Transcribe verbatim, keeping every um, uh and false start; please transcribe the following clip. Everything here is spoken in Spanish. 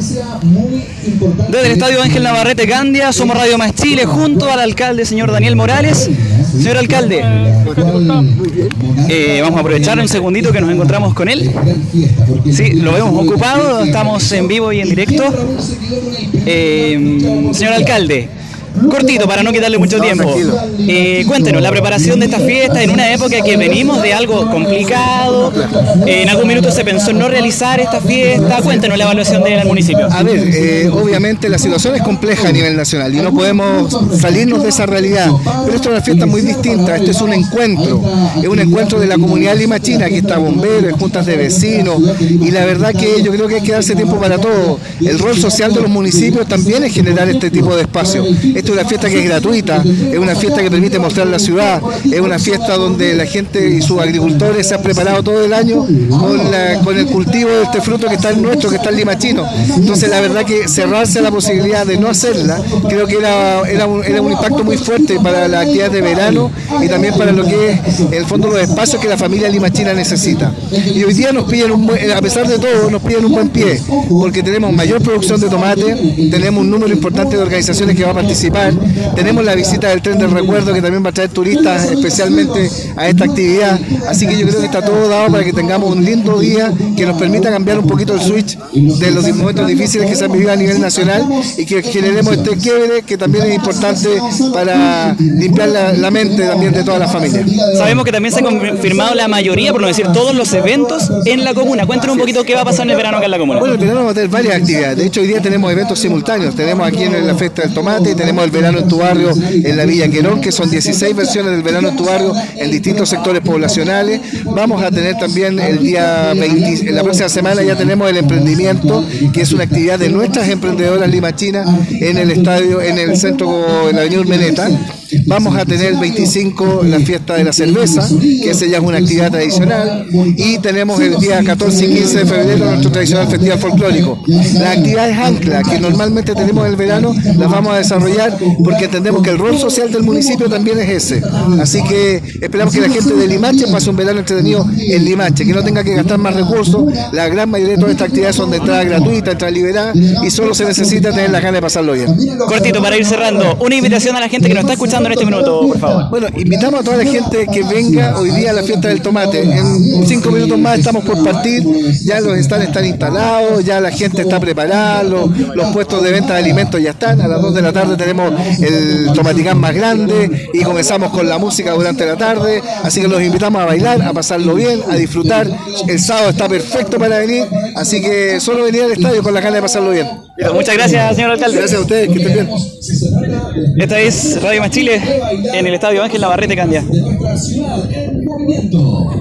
Desde el Estadio Ángel Navarrete Candia, somos Radio Más Chile, junto al alcalde, señor Daniel Morales. Señor alcalde, eh, vamos a aprovechar un segundito que nos encontramos con él. Sí, lo vemos ocupado, estamos en vivo y en directo. Eh, señor alcalde, cortito para no quitarle mucho tiempo. Eh, cuéntenos la preparación de esta fiesta en una época que venimos de algo complicado. Eh, en algún minuto se pensó en no realizar esta fiesta. Cuéntenos la evaluación del municipio. A ver, eh, obviamente la situación es compleja a nivel nacional y no podemos salirnos de esa realidad. Pero esto es una fiesta muy distinta. Este es un encuentro. Es un encuentro de la comunidad limachina. Aquí está bomberos, juntas de vecinos. Y la verdad que yo creo que hay que darse tiempo para todo. El rol social de los municipios también es generar este tipo de espacio. Esta es una fiesta que es gratuita, es una fiesta que permite mostrar la ciudad, es una fiesta donde la gente y sus agricultores se han preparado todo el año con, la, con el cultivo de este fruto que está en nuestro, que está en limachino. Entonces la verdad que cerrarse a la posibilidad de no hacerla, creo que era, era, un, era un impacto muy fuerte para la actividad de verano y también para lo que es en el fondo los espacios que la familia limachina necesita. Y hoy día nos piden, un buen, a pesar de todo, nos piden un buen pie, porque tenemos mayor producción de tomate, tenemos un número importante de organizaciones que va a participar. Tenemos la visita del tren del recuerdo que también va a traer turistas especialmente a esta actividad, así que yo creo que está todo dado para que tengamos un lindo día que nos permita cambiar un poquito el switch de los momentos difíciles que se han vivido a nivel nacional y que generemos este quiebre que también es importante para limpiar la, la mente también de todas las familias. Sabemos que también se ha confirmado la mayoría, por no decir todos los eventos en la comuna. Cuéntanos un poquito qué va a pasar en el verano acá en la comuna. Bueno, el verano vamos a tener varias actividades, de hecho hoy día tenemos eventos simultáneos, tenemos aquí en la Fiesta del Tomate, tenemos el verano en tu barrio en la Villa Querón, que son dieciséis versiones del verano en tu barrio en distintos sectores poblacionales. Vamos a tener también el día veinte, en la próxima semana ya tenemos el emprendimiento, que es una actividad de nuestras emprendedoras limachinas en el estadio, en el centro, en la avenida Urmeneta. Vamos a tener el veinticinco la fiesta de la cerveza, que esa ya es una actividad tradicional, y tenemos el día catorce y quince de febrero nuestro tradicional festival folclórico. Las actividades ancla que normalmente tenemos en el verano las vamos a desarrollar porque entendemos que el rol social del municipio también es ese. Así que esperamos que la gente de Limache pase un verano entretenido en Limache, que no tenga que gastar más recursos. La gran mayoría de todas estas actividades son de entrada gratuita, entrada liberada, y solo se necesita tener la ganas de pasarlo bien. Cortito, para ir cerrando, una invitación a la gente que nos está escuchando en este minuto, por favor. Bueno, invitamos a toda la gente que venga hoy día a la Fiesta del Tomate. En cinco minutos más estamos por partir, ya los stands están instalados, ya la gente está preparada, los, los puestos de venta de alimentos ya están. A las dos de la tarde tenemos el tomaticán más grande y comenzamos con la música durante la tarde, así que los invitamos a bailar, a pasarlo bien, a disfrutar. El sábado está perfecto para venir, así que solo venir al estadio con la ganas de pasarlo bien. Muchas gracias, señor alcalde. Gracias a ustedes, que estén bien. Esta es Radio Más Chile en el Estadio Ángel Navarrete Candia.